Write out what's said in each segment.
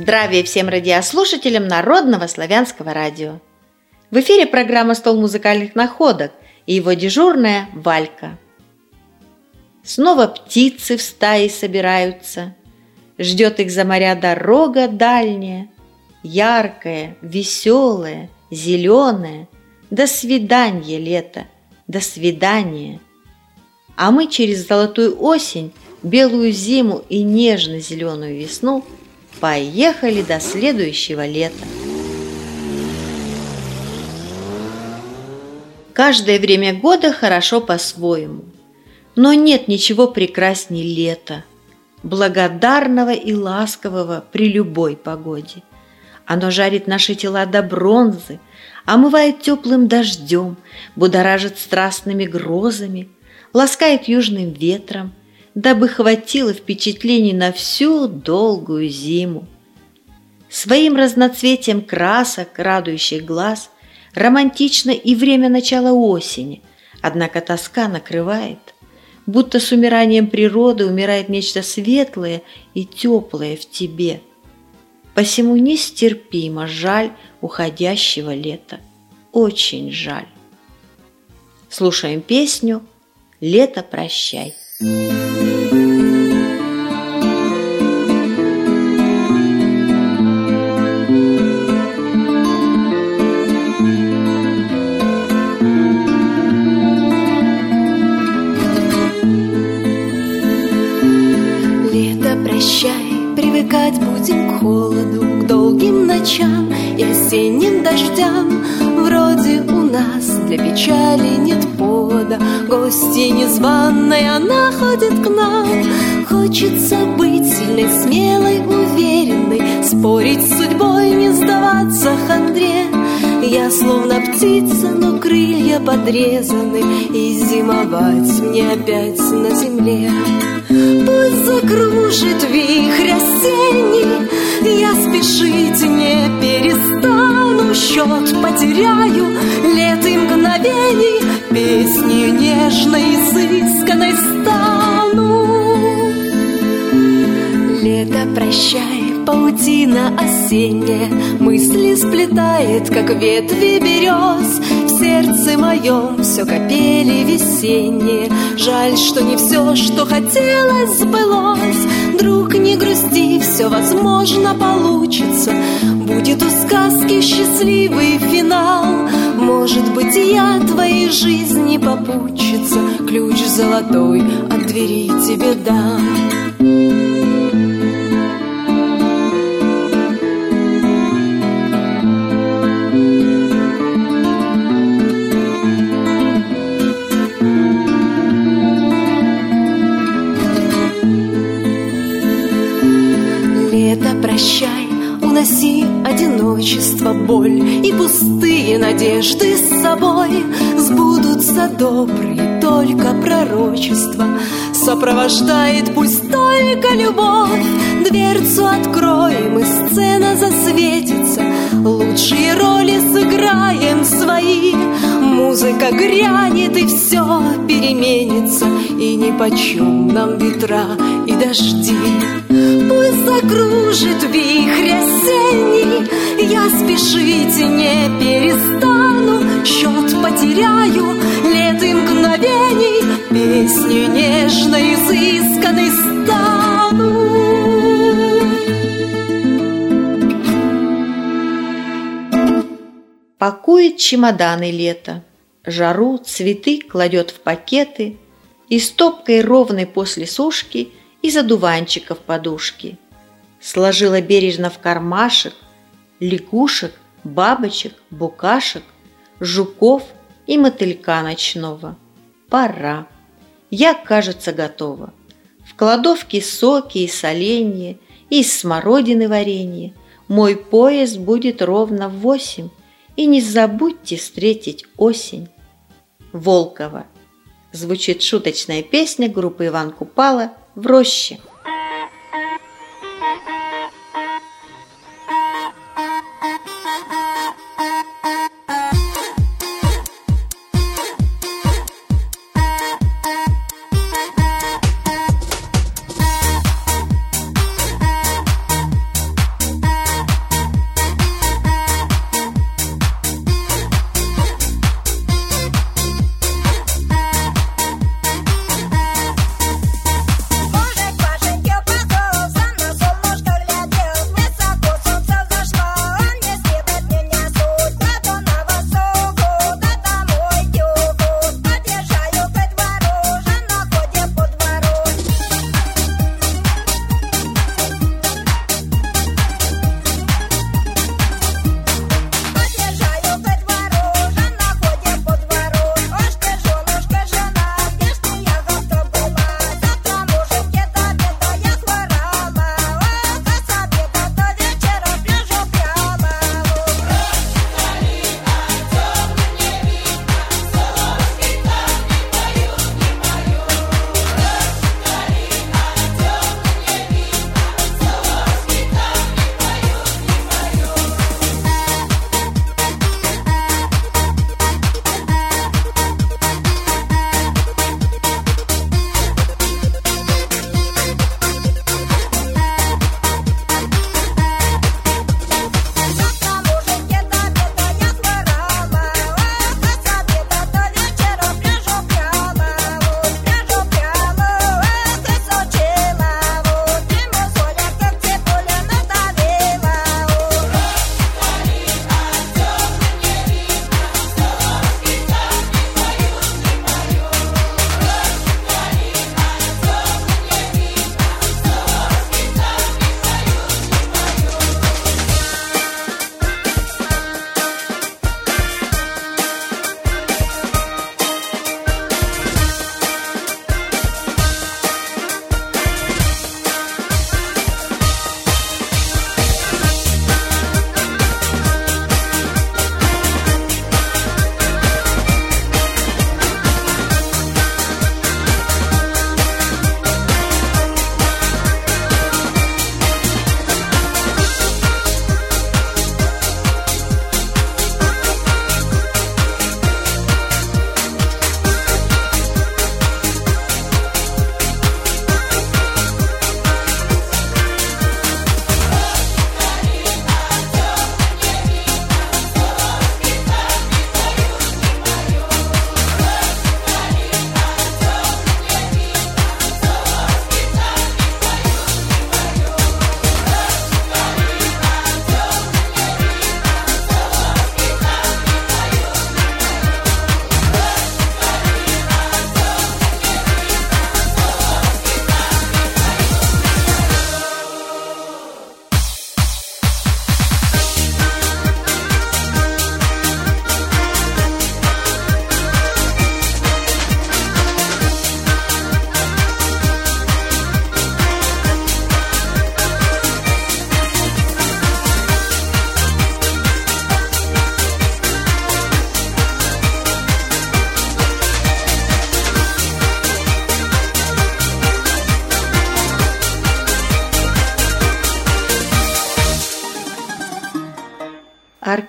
Здравия всем радиослушателям Народного славянского радио. В эфире программа «Стол музыкальных находок» и его дежурная Валька. Снова птицы в стаи собираются, ждет их за моря дорога дальняя, яркая, веселая, зеленая. До свидания, лето, до свидания. А мы через золотую осень, белую зиму и нежно-зеленую весну поехали до следующего лета. Каждое время года хорошо по-своему, но нет ничего прекрасней лета, благодарного и ласкового при любой погоде. Оно жарит наши тела до бронзы, омывает теплым дождем, будоражит страстными грозами, ласкает южным ветром, дабы хватило впечатлений на всю долгую зиму. Своим разноцветием красок, радующих глаз, романтично и время начала осени, однако тоска накрывает, будто с умиранием природы умирает нечто светлое и теплое в тебе. Посему нестерпимо жаль уходящего лета, очень жаль. Слушаем песню «Лето, прощай». Привыкать будем к холоду, к долгим ночам и осенним дождям. Вроде у нас для печали нет повода, гости незваной, она ходит к нам. Хочется быть сильной, смелой, уверенной, спорить с судьбой, не сдаваться хандре. Я словно птица, но крылья подрезаны, и зимовать мне опять на земле. Пусть закружит вихрь осенний, я спешить не перестану, счет потеряю лет и мгновений, песней нежной, изысканной стану. Лето, прощай, паутина осенняя, мысли сплетает, как ветви берез. В сердце моем все капели весенние, жаль, что не все, что хотелось, сбылось. Друг, не грусти, все возможно получится, будет у сказки счастливый финал. Может быть, я твоей жизни попутчица, ключ золотой от двери тебе дам. Прощай, уноси одиночество, боль и пустые надежды с собой. Сбудутся добрые только пророчества, сопровождает пусть только любовь. Дверцу откроем, и сцена засветится, лучшие роли сыграем свои. Музыка грянет, и все переменится, и нипочем нам ветра и дожди. Пусть закружит вихрь осенний, я спешить не перестану, счет потеряю лет и мгновений, песней нежной, изысканной стану. Пакует чемоданы лето, жару, цветы кладет в пакеты, и стопкой ровной после сушки из одуванчиков подушки сложила бережно в кармашек лягушек, бабочек, букашек, жуков и мотылька ночного. Пора. Я, кажется, готова. В кладовке соки и соленья, и из смородины варенье. Мой поезд будет ровно в 8, и не забудьте встретить осень. Волкова. Звучит шуточная песня группы Иван Купала «В роще».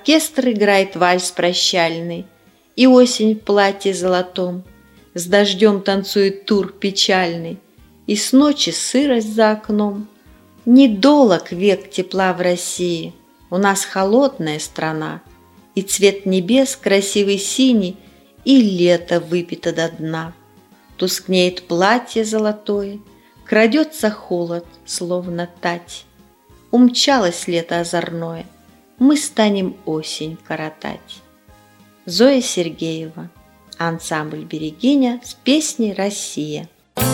Оркестр играет вальс прощальный, и осень в платье золотом с дождем танцует тур печальный, и с ночи сырость за окном. Недолог век тепла в России, у нас холодная страна, и цвет небес красивый синий, и лето выпито до дна. Тускнеет платье золотое, крадется холод, словно тать. Умчалось лето озорное, мы станем осень коротать. Зоя Сергеева, ансамбль «Берегиня» с песней «Россия».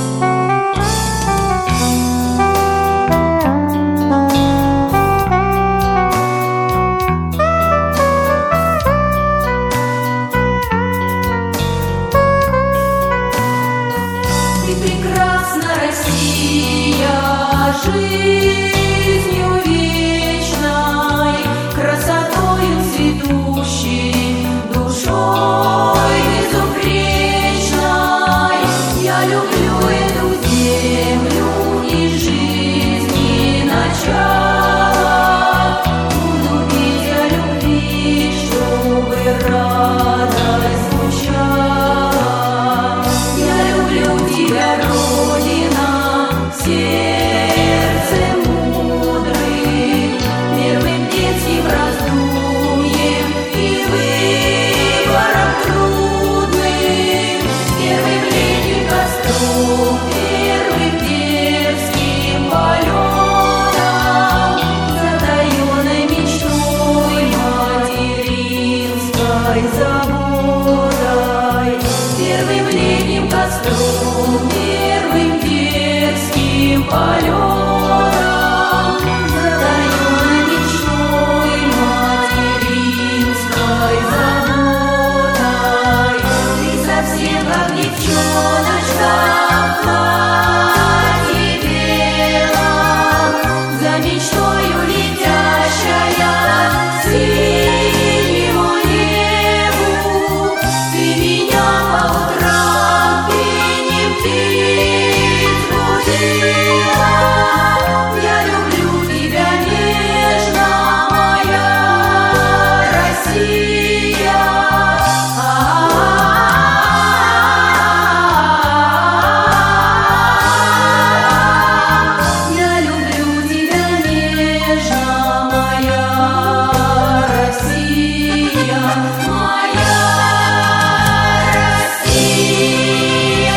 Жизнью вечной, красотою цветущей, душой безупречной. Я люблю эту землю и жизни начало. Буду петь о любви, чтобы радость звучала. Я люблю тебя, Родина, сердце мудрым, первым детским раздумьем и выбором трудным, первым летним костром, первым дерзким полетом, затаенной мечтой материнской заботой, первым летним костром, первым дерзким полетом, затаенной мечтой материнской заботой. Ты совсем как девчоночка в платье белом, за мечтою летящая к синему небу. Ты меня по утрам пением птиц будила. Я люблю тебя нежно, моя Россия. Я люблю тебя нежно, моя Россия, моя Россия.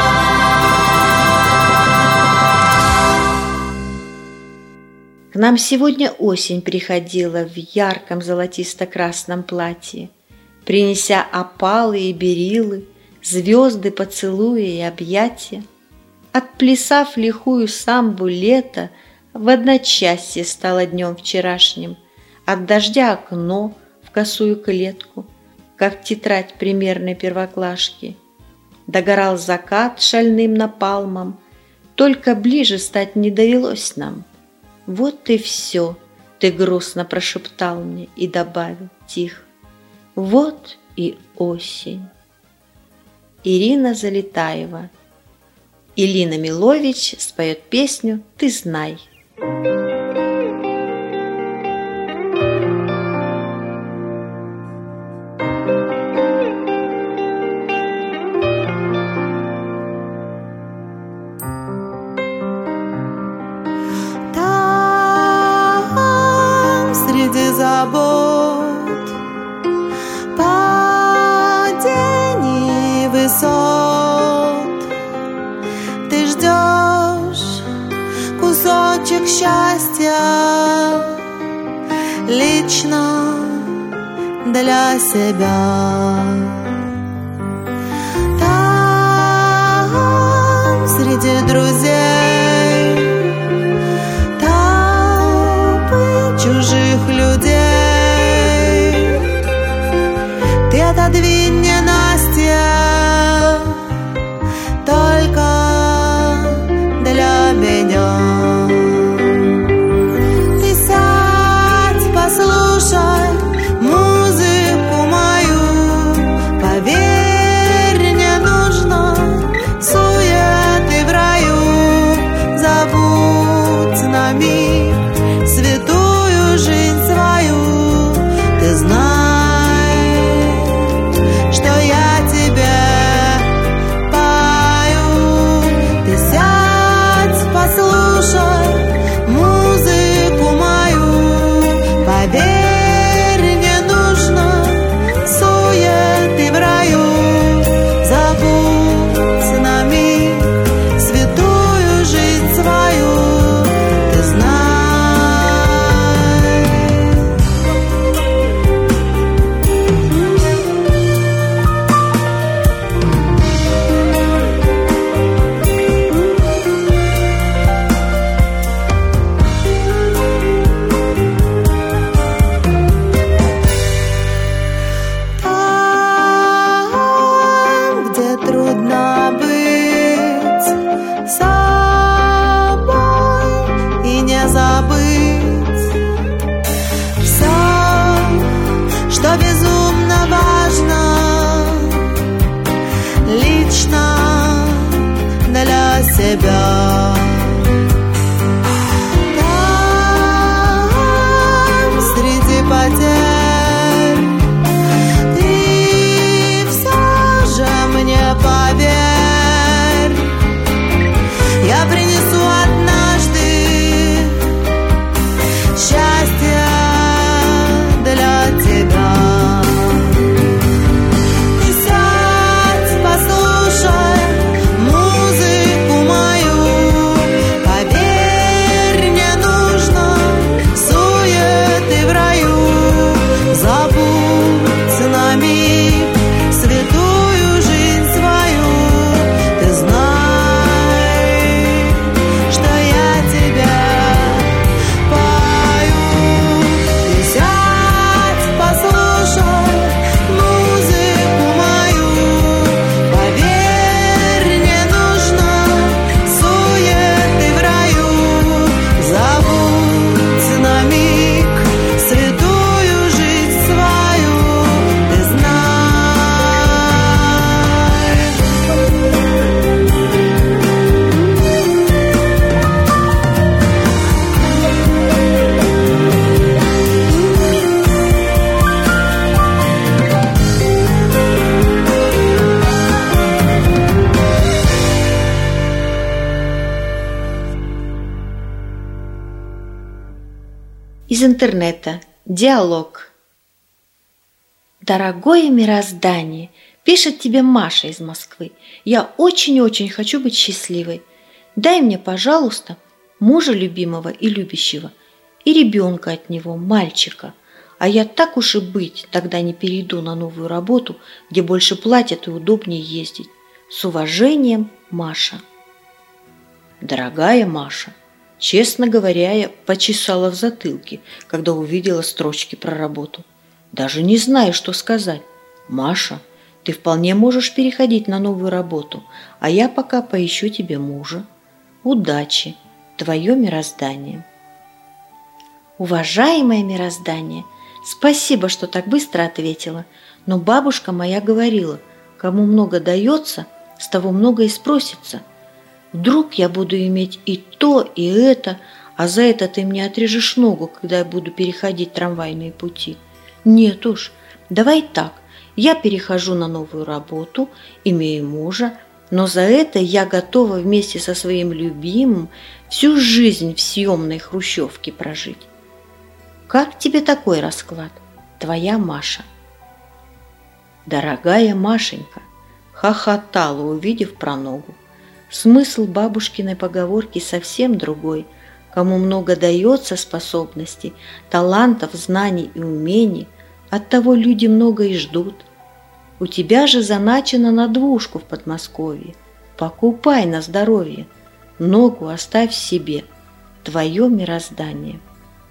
К нам сегодня осень приходила в ярком золотисто-красном платье, принеся опалы и берилы, звезды, поцелуи и объятия. Отплясав лихую самбу лета, в одночасье стало днем вчерашним, от дождя окно в косую клетку, как тетрадь примерной первоклашки. Догорал закат шальным напалмом, только ближе стать не довелось нам. Вот и все, ты грустно прошептал мне и добавил тихо. Вот и осень. Ирина Залетаева. Илина Милович споет песню «Ты знай». Там среди забот, падений высот, ты ждешь кусочек счастья лично для себя. Там среди друзей толпы чужих людей ты отодвинь мне, Настя, только для меня. Ты сядь, послушай музыку мою, поверь, не нужно суеты в раю. Забудь на миг святую жизнь свою. Ты знаешь, Из интернета. Диалог. Дорогое мироздание, пишет тебе Маша из Москвы. Я очень-очень хочу быть счастливой. Дай мне, пожалуйста, мужа любимого и любящего, и ребенка от него, мальчика. А я так уж и быть, тогда не перейду на новую работу, где больше платят и удобнее ездить. С уважением, Маша. Дорогая Маша, честно говоря, я почесала в затылке, когда увидела строчки про работу. Даже не знаю, что сказать. Маша, ты вполне можешь переходить на новую работу, а я пока поищу тебе мужа. Удачи, твое мироздание. Уважаемое мироздание, спасибо, что так быстро ответила, но бабушка моя говорила, кому много дается, с того много и спросится. Вдруг я буду иметь и то, и это, а за это ты мне отрежешь ногу, когда я буду переходить трамвайные пути. Нет уж, давай так, я перехожу на новую работу, имею мужа, но за это я готова вместе со своим любимым всю жизнь в съемной хрущевке прожить. Как тебе такой расклад? Твоя Маша. Дорогая Машенька, хохотала, увидев про ногу. Смысл бабушкиной поговорки совсем другой. Кому много дается способностей, талантов, знаний и умений, оттого люди много и ждут. У тебя же заначено на двушку в Подмосковье. Покупай на здоровье. Ногу оставь себе. Твое мироздание.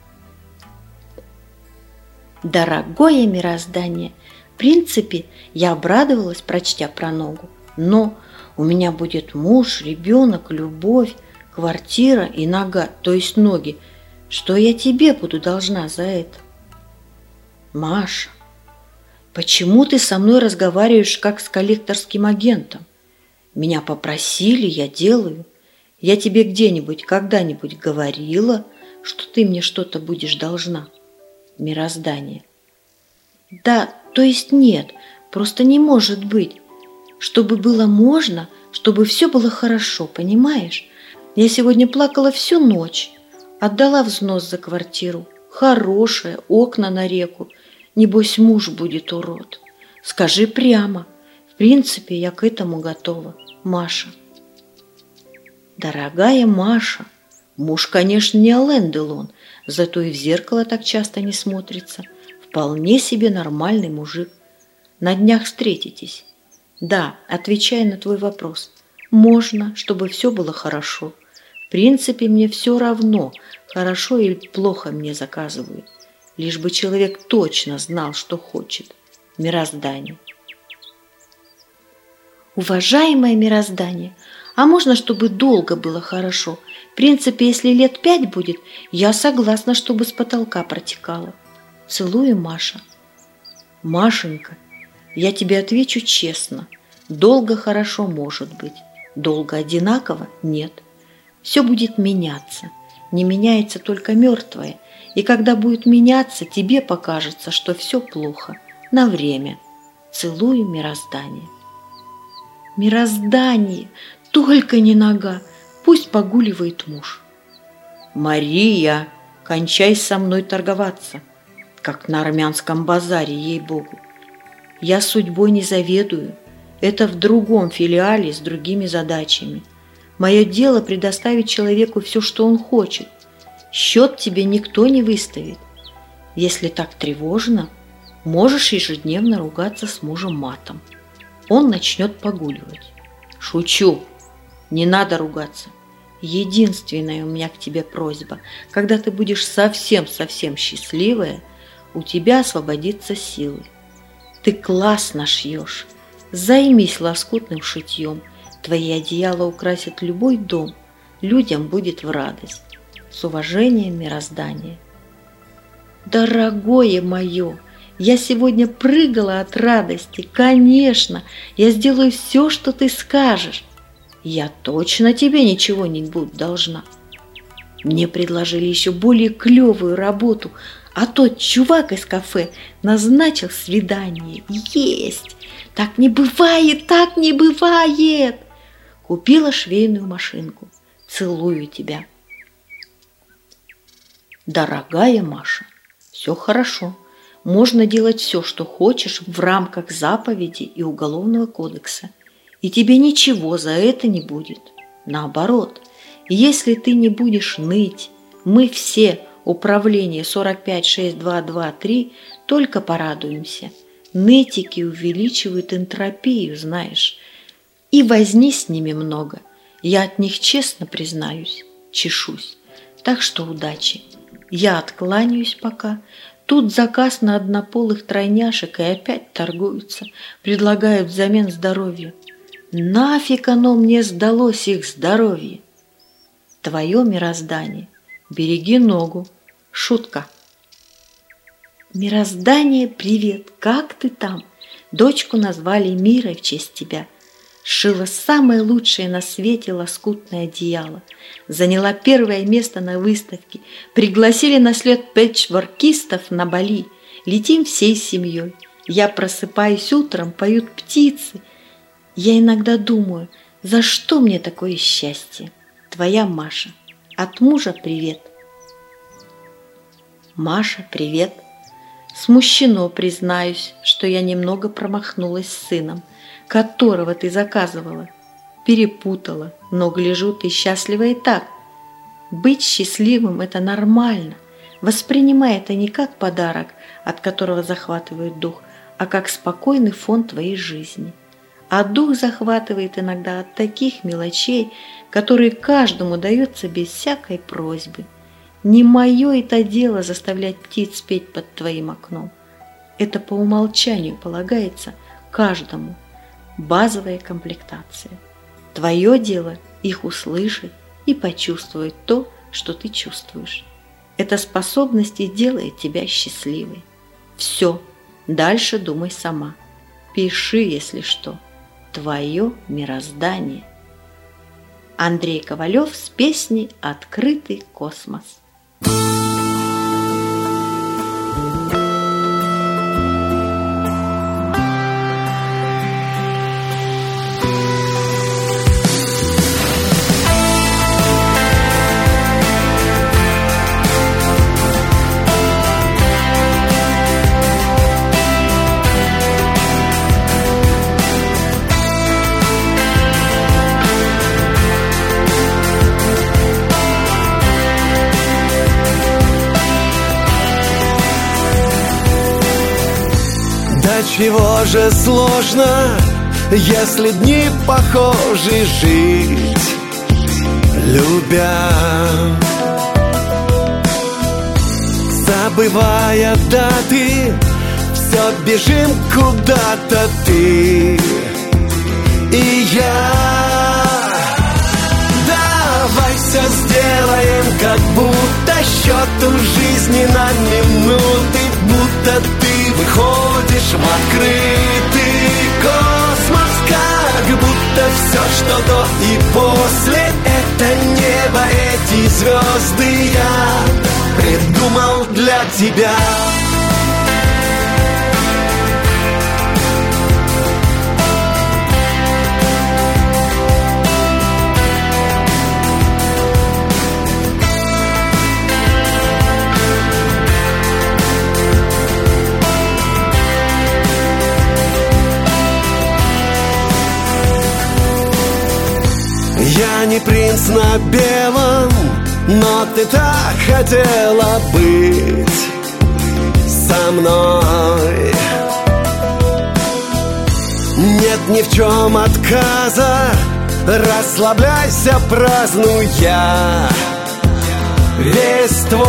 Дорогое мироздание, в принципе, я обрадовалась, прочтя про ногу, но у меня будет муж, ребенок, любовь, квартира и нога, то есть ноги. Что я тебе буду должна за это? Маша, почему ты со мной разговариваешь как с коллекторским агентом? Меня попросили, я делаю. Я тебе где-нибудь, когда-нибудь говорила, что ты мне что-то будешь должна? Мироздание. Да, то есть нет, просто не может быть. Чтобы было можно, чтобы все было хорошо, понимаешь? Я сегодня плакала всю ночь, отдала взнос за квартиру. Хорошая, окна на реку. Небось, муж будет урод. Скажи прямо. В принципе, я к этому готова. Маша. Дорогая Маша, муж, конечно, не Ален Делон, зато и в зеркало так часто не смотрится. Вполне себе нормальный мужик. На днях встретитесь. Да, отвечая на твой вопрос. Можно, чтобы все было хорошо. В принципе, мне все равно, хорошо или плохо мне заказывают. Лишь бы человек точно знал, что хочет. Мироздание. Уважаемое мироздание, а можно, чтобы долго было хорошо? В принципе, если лет 5 будет, я согласна, чтобы с потолка протекало. Целую, Маша. Машенька, я тебе отвечу честно. Долго хорошо может быть. Долго одинаково нет. Все будет меняться. Не меняется только мертвое. И когда будет меняться, тебе покажется, что все плохо. На время. Целую, мироздание. Мироздание, только не нога. Пусть погуливает муж. Мария, кончай со мной торговаться. Как на армянском базаре, ей-богу. Я судьбой не заведую. Это в другом филиале с другими задачами. Мое дело предоставить человеку все, что он хочет. Счет тебе никто не выставит. Если так тревожно, можешь ежедневно ругаться с мужем матом. Он начнет погуливать. Шучу. Не надо ругаться. Единственная у меня к тебе просьба. Когда ты будешь совсем-совсем счастливая, у тебя освободится силы. Ты классно шьешь. Займись лоскутным шитьем. Твои одеяла украсят любой дом. Людям будет в радость. С уважением, мироздание. Дорогое мое, я сегодня прыгала от радости. Конечно, я сделаю все, что ты скажешь. Я точно тебе ничего не буду должна. Мне предложили еще более клевую работу, а тот чувак из кафе назначил свидание. Есть! Так не бывает, так не бывает! Купила швейную машинку. Целую тебя. Дорогая Маша, все хорошо. Можно делать все, что хочешь в рамках заповедей и Уголовного кодекса. И тебе ничего за это не будет. Наоборот, если ты не будешь ныть, мы все, управление 456223, только порадуемся. Нытики увеличивают энтропию, знаешь. И возни с ними много. Я от них, честно признаюсь, чешусь. Так что удачи. Я откланяюсь пока. Тут заказ на однополых тройняшек и опять торгуются. Предлагают взамен здоровья. Нафиг оно мне сдалось, их здоровье? Твое мироздание. Береги ногу. Шутка. Мироздание, привет. Как ты там? Дочку назвали Мирой в честь тебя. Шила самое лучшее на свете лоскутное одеяло. Заняла первое место на выставке. Пригласили на слет пэтчворкистов на Бали. Летим всей семьей. Я просыпаюсь утром, поют птицы. Я иногда думаю, за что мне такое счастье? Твоя Маша. От мужа привет. Маша, привет. Смущено признаюсь, что я немного промахнулась с сыном, которого ты заказывала. Перепутала, но гляжу, ты счастлива и так. Быть счастливым – это нормально. Воспринимай это не как подарок, от которого захватывает дух, а как спокойный фон твоей жизни. А дух захватывает иногда от таких мелочей, которые каждому даются без всякой просьбы. Не мое это дело заставлять птиц петь под твоим окном. Это по умолчанию полагается каждому. Базовая комплектация. Твое дело их услышать и почувствовать то, что ты чувствуешь. Эта способность и делает тебя счастливой. Все, дальше думай сама. Пиши, если что. Твое мироздание. Андрей Ковалев с песней «Открытый космос». Чего же сложно, если дни похожи жить, любя, забывая даты, все бежим куда-то ты и я. Давай все сделаем, как будто счет у жизни на минуты, будто ты выходишь в открытый космос, как будто все, что до и после, это небо, эти звезды я придумал для тебя. Я не принц на белом, но ты так хотела быть со мной. Нет ни в чем отказа, расслабляйся, празднуя весь твой.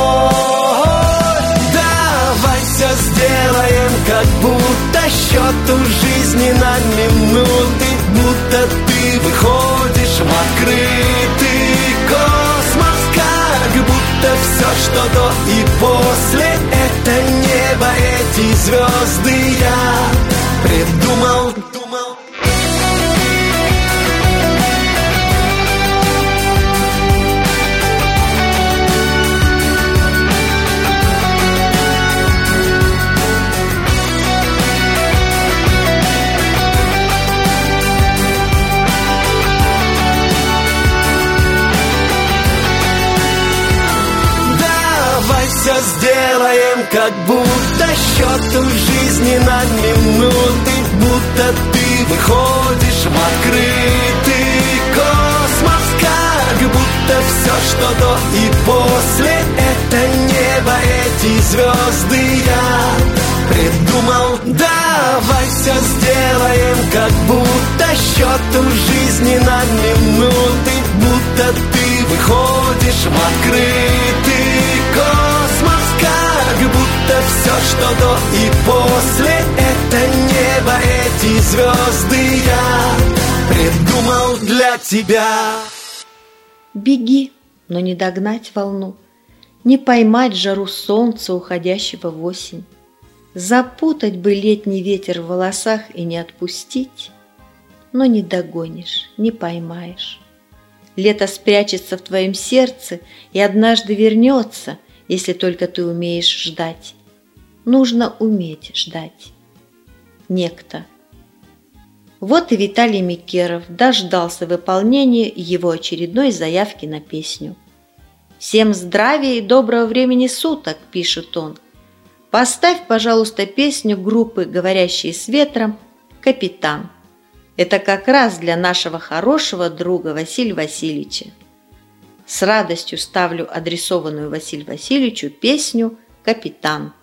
Давай все сделаем, как будто счет у жизни на минуты, будто ты выходишь в открытый космос, как будто все, что до и после, это небо, эти звезды я придумал. как будто счет у жизни на минуты, будто ты выходишь в открытый космос, как будто все, что до и после, это небо, эти звезды я придумал. Давай все сделаем, как будто счет у жизни на минуты, будто ты выходишь в открытый космос, как будто все, что до и после, это небо, эти звезды я придумал для тебя. Беги, но не догнать волну, не поймать жару солнца, уходящего в осень. Запутать бы летний ветер в волосах и не отпустить, но не догонишь, не поймаешь. Лето спрячется в твоем сердце и однажды вернется, если только ты умеешь ждать. Нужно уметь ждать. Некто. Вот и Виталий Микеров дождался выполнения его очередной заявки на песню. «Всем здравия и доброго времени суток», – пишет он. «Поставь, пожалуйста, песню группы «Говорящие с ветром» «Капитан». Это как раз для нашего хорошего друга Василия Васильевича. С радостью ставлю адресованную Василию Васильевичу песню «Капитан».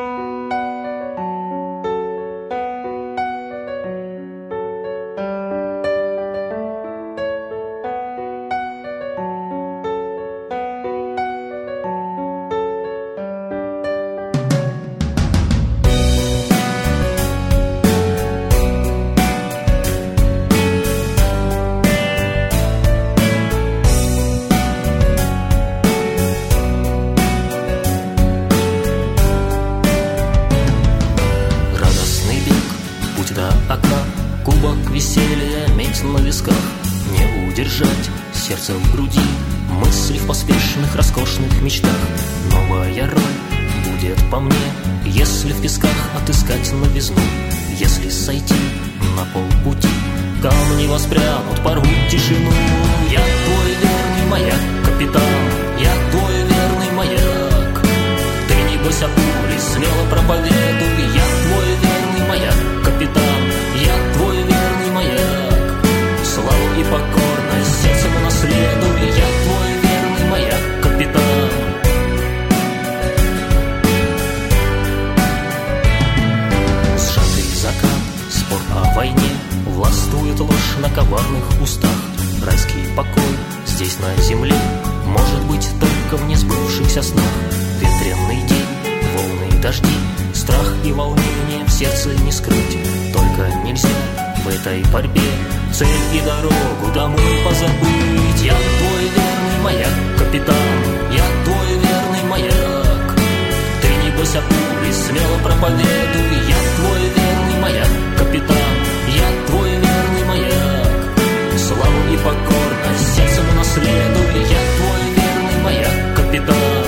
Веселье, медь на висках, не удержать сердце в груди, мысли в поспешных роскошных мечтах. Новая роль будет по мне, если в песках отыскать новизну, если сойти на полпути, камни воспрянут, порвут тишину. Я твой верный маяк, капитан, я твой верный маяк. Ты не бойся пули, смело проповедуй. Я твой верный маяк, капитан, я твой верный маяк. Славу и покорность сердцем унаследуй. Я твой верный маяк, капитан. Сжатый закат, спор о войне, властвует ложь на коварных устах. Райский покой здесь на земле может быть только в несбывшихся снах. Ветренный день, волны, дожди, страх и волнение в сердце не скрыть. Только нельзя в этой борьбе цель и дорогу домой позабыть. Я твой верный маяк, капитан, я твой верный маяк. Ты не бойся пули, смело проповедуй. Я твой верный маяк, капитан, я твой верный маяк. Славу и покорность сердцем унаследуй. Я твой верный маяк, капитан.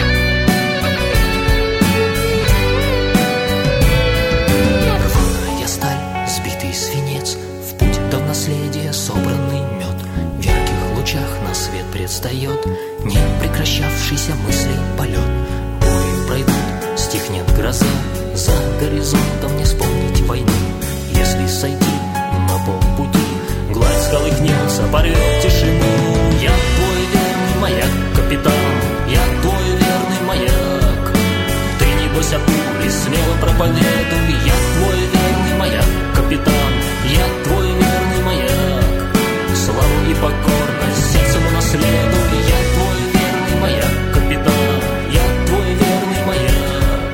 Рваная сталь, сбитый свинец, в путь до наследия собранный мед. В ярких лучах на свет предстает не прекращавшийся мысли полет. Бури пройдут, стихнет гроза, за горизонтом не вспомнить войны. Если сойти на полпути, гладь сколыхнется, порвет тишину. Я твой верный маяк, капитан, я твой верный маяк. Ты не бойся пули, смело проповедуй. Я твой верный маяк, капитан, я твой верный маяк. Славу и покорность сердцем унаследуй. Я твой верный маяк, капитан, я твой верный маяк,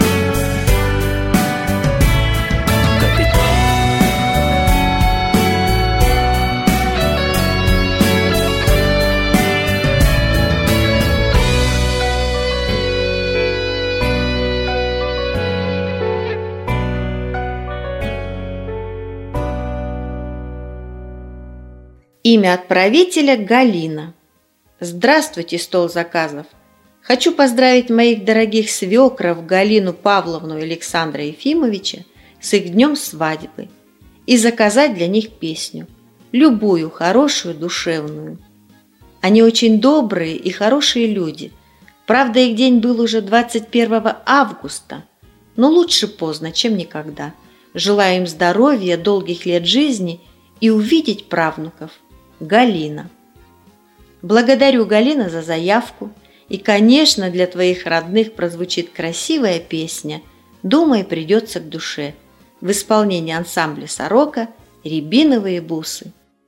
капитан. Имя отправителя Галина. Здравствуйте, стол заказов. Хочу поздравить моих дорогих свекров Галину Павловну и Александра Ефимовича с их днем свадьбы и заказать для них песню, любую, хорошую, душевную. Они очень добрые и хорошие люди, Правда, их день был уже 21 августа, но лучше поздно, чем никогда. Желаю им здоровья, долгих лет жизни и увидеть правнуков. Галина. Благодарю, Галина, за заявку. И, конечно, для твоих родных прозвучит красивая песня «Думай, придется к душе» в исполнении ансамбля «Сорока» «Рябиновые бусы».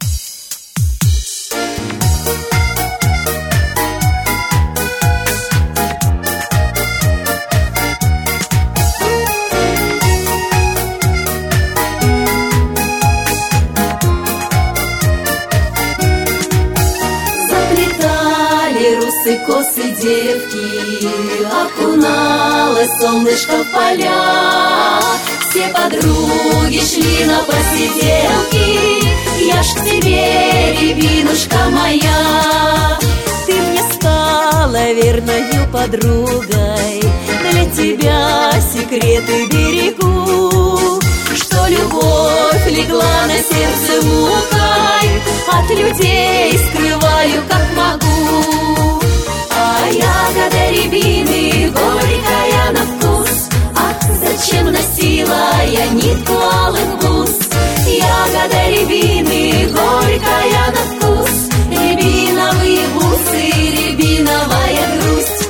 Косы девки, окуналось солнышко в поля. Все подруги шли на посиделки, я ж к тебе, рябинушка моя. Ты мне стала верною подругой, для тебя секреты берегу. Что любовь легла на сердце мукой, от людей скрываю, как могу. А ягода рябины горькая на вкус, ах, зачем носила я нитку алых бус? Ягода рябины горькая на вкус, рябиновые бусы, рябиновая грусть.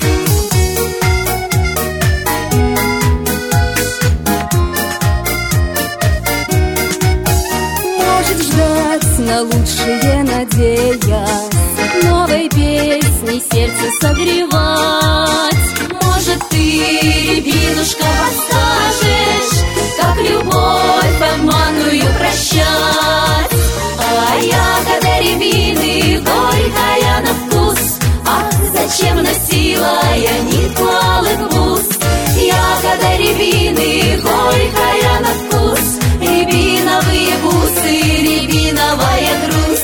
Может ждать на лучшее надеясь, новой песней сердце согревать. Может, ты, рябинушка, подскажешь, как любовь обманную прощать? А ягода рябины горькая на вкус, ах, зачем носила я нитку алых бус? Ягода рябины горькая на вкус, рябиновые бусы, рябиновая грусть.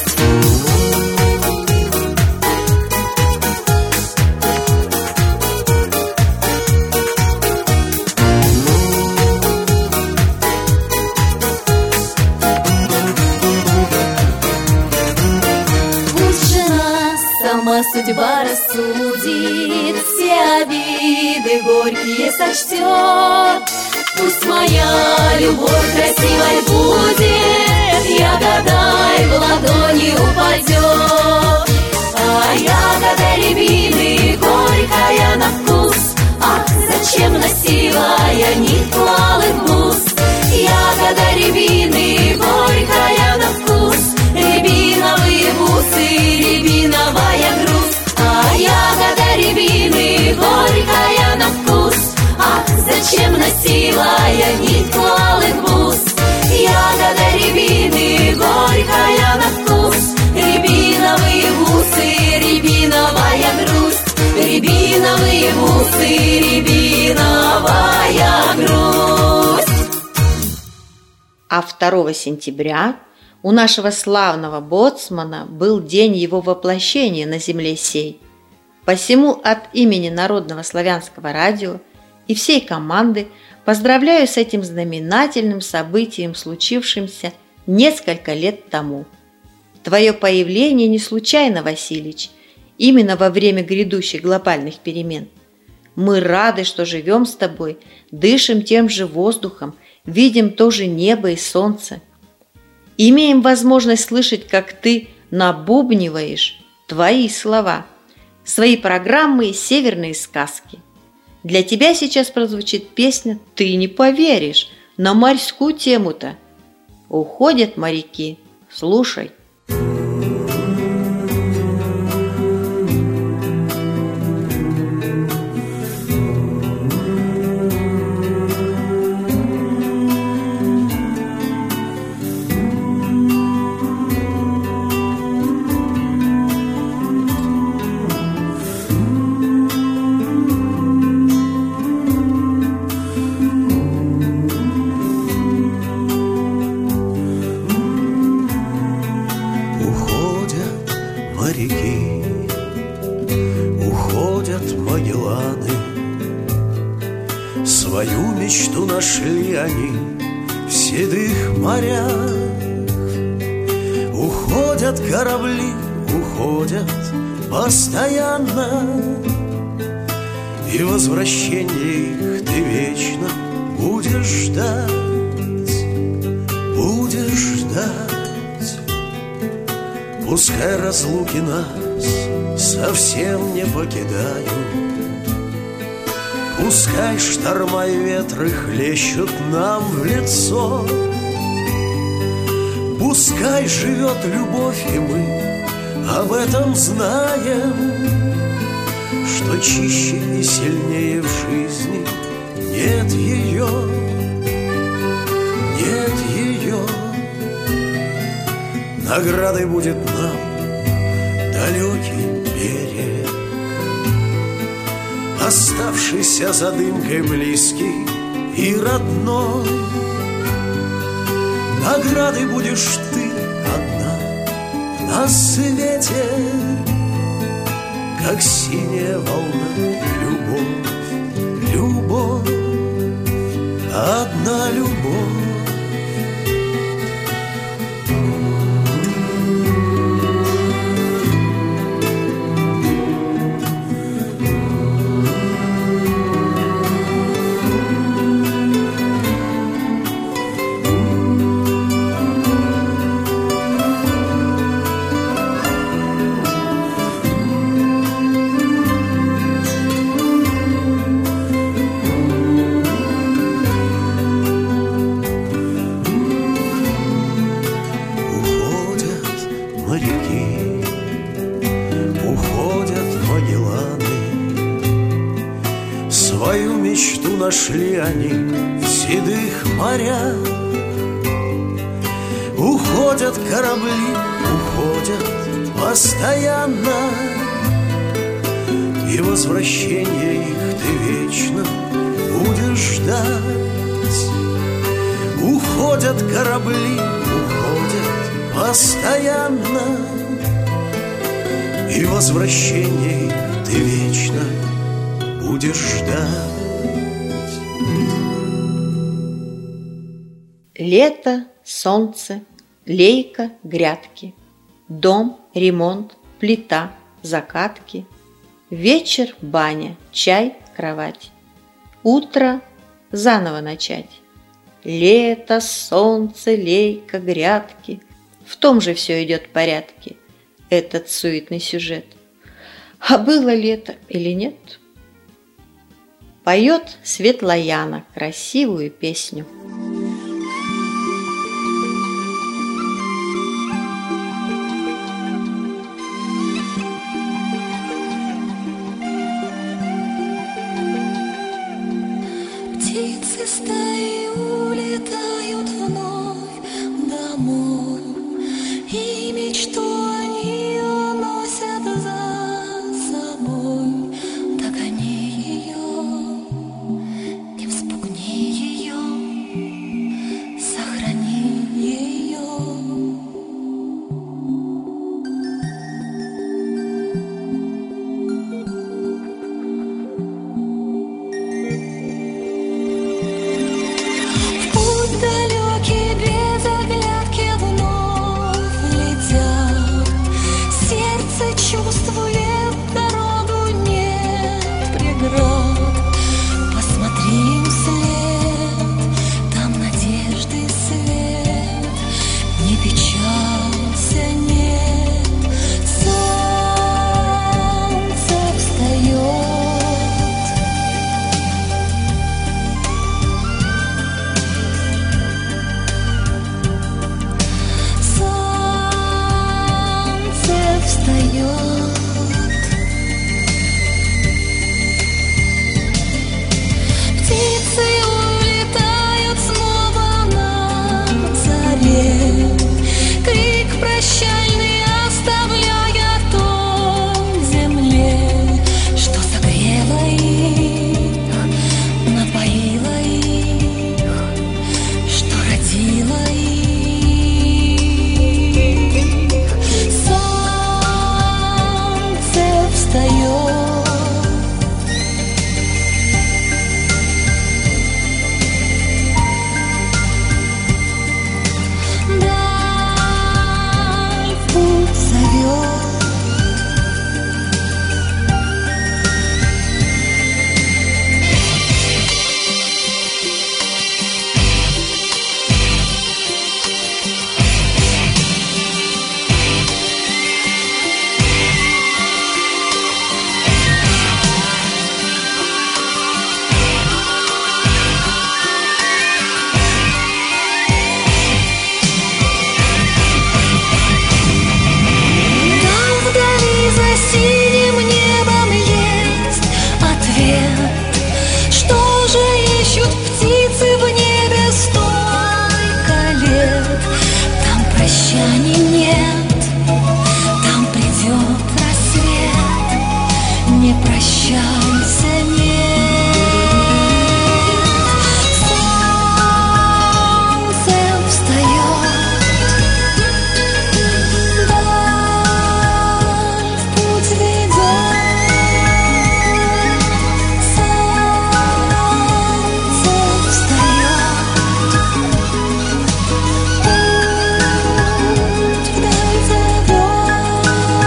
Судьба рассудит, все обиды горькие сочтет. Пусть моя любовь красивой будет, ягодой в ладони упадет. А ягода рябины горькая на вкус, ах, зачем носила я нитку алых бус? Ягода рябины горькая на вкус, рябиновые бусы, рябиновая грусть. А ягода рябины горькая на вкус, ах, зачем носила я нитку алых бус? Ягода рябины горькая на вкус, рябиновые бусы, рябиновая грусть. Рябиновые бусы, рябиновая грусть. А 2 сентября у нашего славного боцмана был день его воплощения на земле сей. Посему от имени Народного славянского радио и всей команды поздравляю с этим знаменательным событием, случившимся несколько лет тому. Твое появление не случайно, Василич, именно во время грядущих глобальных перемен. Мы рады, что живем с тобой, дышим тем же воздухом, видим то же небо и солнце. Имеем возможность слышать, как ты набубниваешь твои слова, свои программы и северные сказки. Для тебя сейчас прозвучит песня «Ты не поверишь» на морскую тему-то. Уходят моряки, слушай. Свою мечту нашли они в седых морях. Уходят корабли, уходят постоянно, И возвращение их ты вечно будешь ждать, будешь ждать. Пускай разлуки нас совсем не покидают, пускай шторма и ветры хлещут нам в лицо, пускай живет любовь, и мы об этом знаем, что чище и сильнее в жизни нет ее, нет ее. Наградой будет нам далекий берег, оставшийся за дымкой близкий и родной. Наградой будешь ты одна на свете, как синяя волна, любовь, любовь, одна любовь. Свою мечту нашли они в седых морях. Уходят корабли, уходят постоянно, и возвращение их ты вечно будешь ждать. Уходят корабли, уходят постоянно, и возвращение их ты вечно будешь ждать. Лето, солнце, лейка, грядки, дом, ремонт, плита, закатки, вечер, баня, чай, кровать, утро, заново начать. Лето, солнце, лейка, грядки, в том же все идет в порядке, этот суетный сюжет. А было лето или нет? Поет Светлояна красивую песню. Птицы стаи улетают вновь домой, и мечту они уносят за собой. Догони ее, не вспугни ее. прощаний нет, там придет рассвет, не прощайся, нет. Солнце встает, даль в путь ведет. Солнце встает, путь вдаль зовет.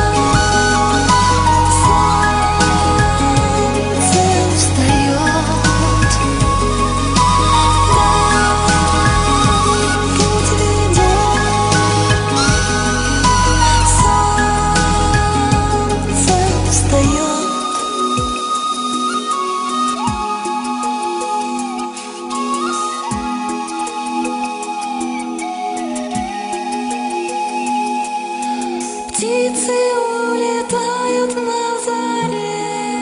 Солнце встает, даль путь ведет. Солнце встает. Птицы улетают на заре.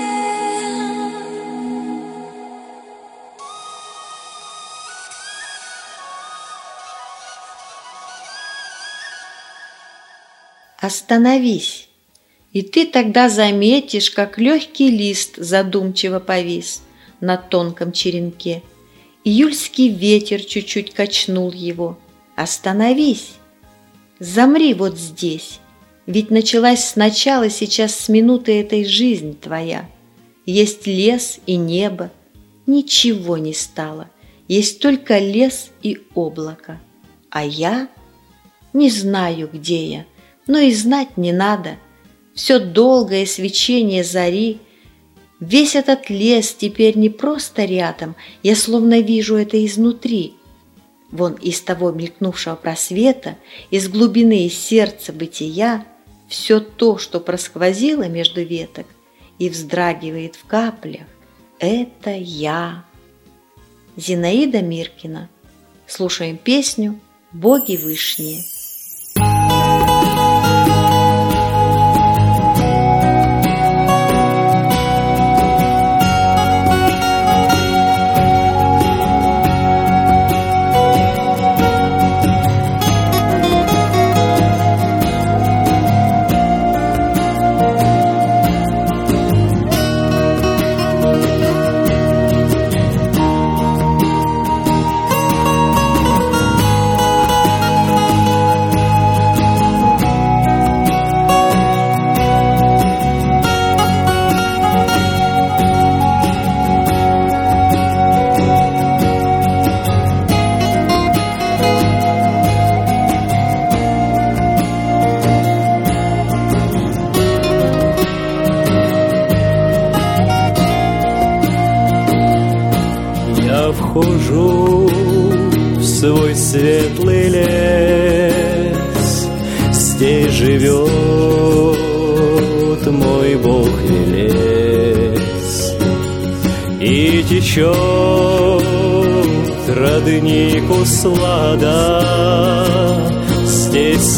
Остановись, и ты тогда заметишь, как легкий лист задумчиво повис на тонком черенке. Июльский ветер чуть-чуть качнул его. Остановись, замри вот здесь, ведь началась сначала сейчас с минуты этой жизнь твоя. Есть лес и небо, ничего не стало, есть только лес и облако. А я не знаю, где я, но и знать не надо. Все долгое свечение зари, весь этот лес теперь не просто рядом, я словно вижу это изнутри. Вон из того мелькнувшего просвета, из глубины сердца бытия, все то, что просквозило между веток и вздрагивает в каплях, это я. Зинаида Миркина. Слушаем песню «Боги вышние». Вхожу в свой светлый лес, здесь живет мой Бог-велес, и течет родник услада, здесь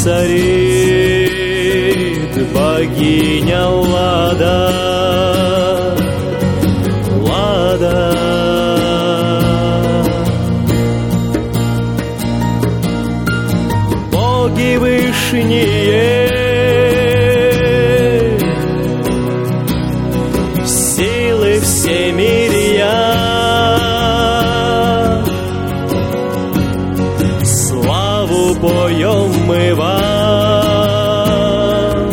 царит богиня Лада, Лада. Боги вышние, силы всемирья, славу поем мы вам,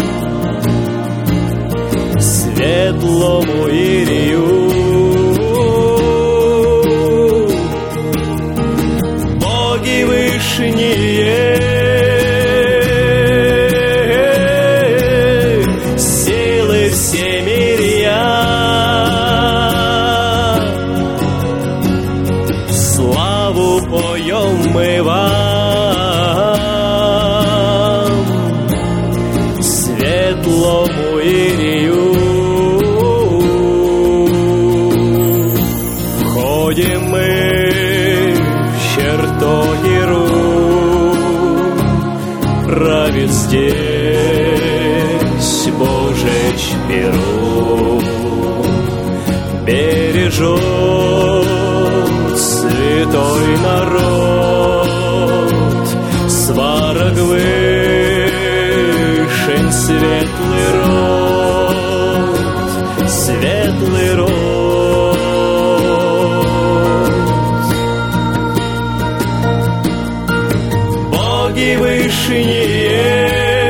светлому Ирию. Боги вышние, славу поем мы вам, светлому Ирию. Входим мы в чертоги рук, правит здесь Божий Перун, бережет святой народ, сварог вы боги вышние,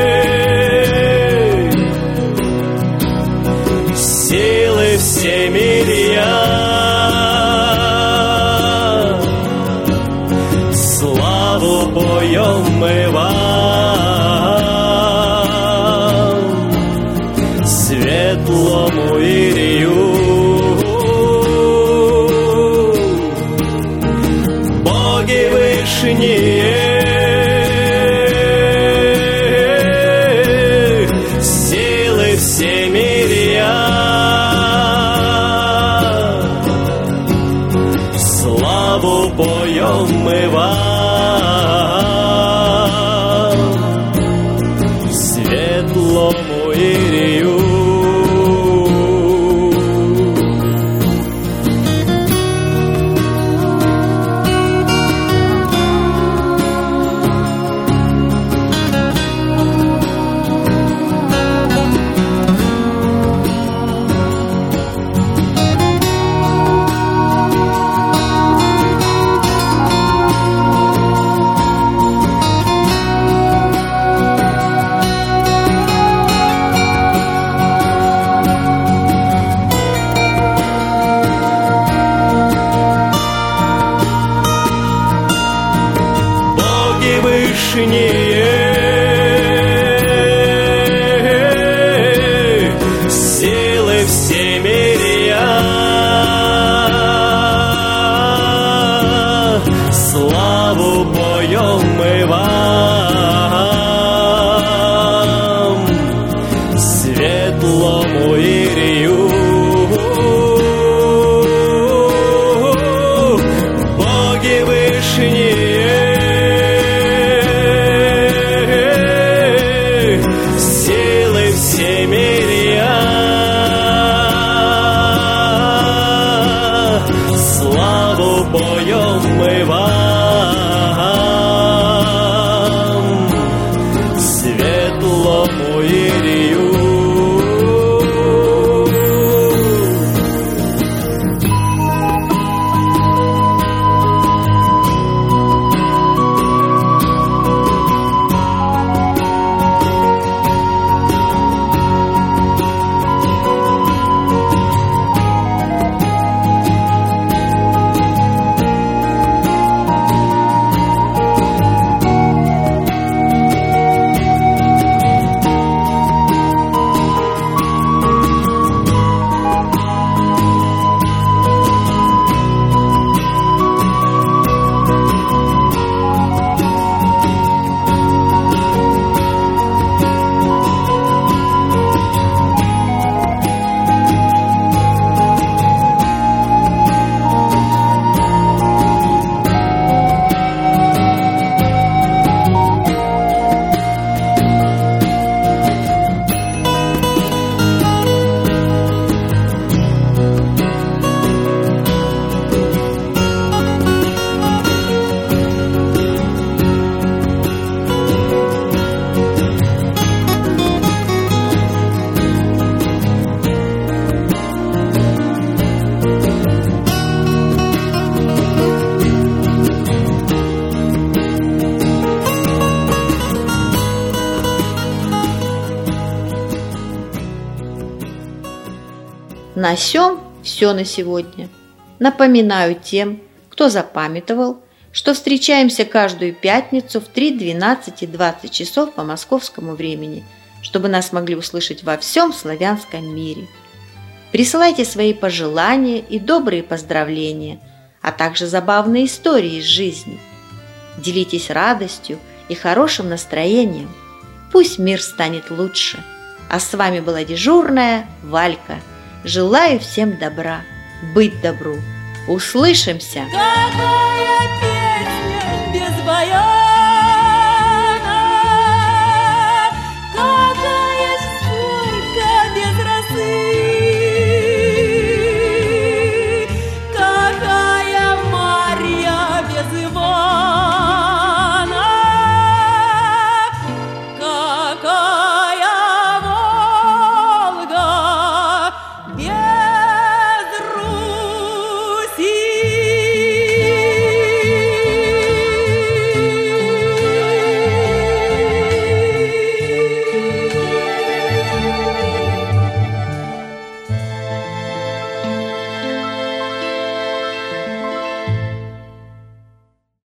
силы всемирья, славу поем мы вам, светлому Ирию. Боги вышние, силы всемирья, славу поем мы вам, светлому Ирию. Силы всемирья, славу поем мы вам, светлому Ирию. Боги вышние, силы всемирья, славу поем мы вам, светлому Ирию. На сём все на сегодня. Напоминаю тем, кто запамятовал, что встречаемся каждую пятницу в 3, 12 и 20 часов по московскому времени, чтобы нас могли услышать во всем славянском мире. Присылайте свои пожелания и добрые поздравления, а также забавные истории из жизни. Делитесь радостью и хорошим настроением. Пусть мир станет лучше. А с вами была дежурная Валька. Желаю всем добра, быть добру. Услышимся! Какая песня без боя!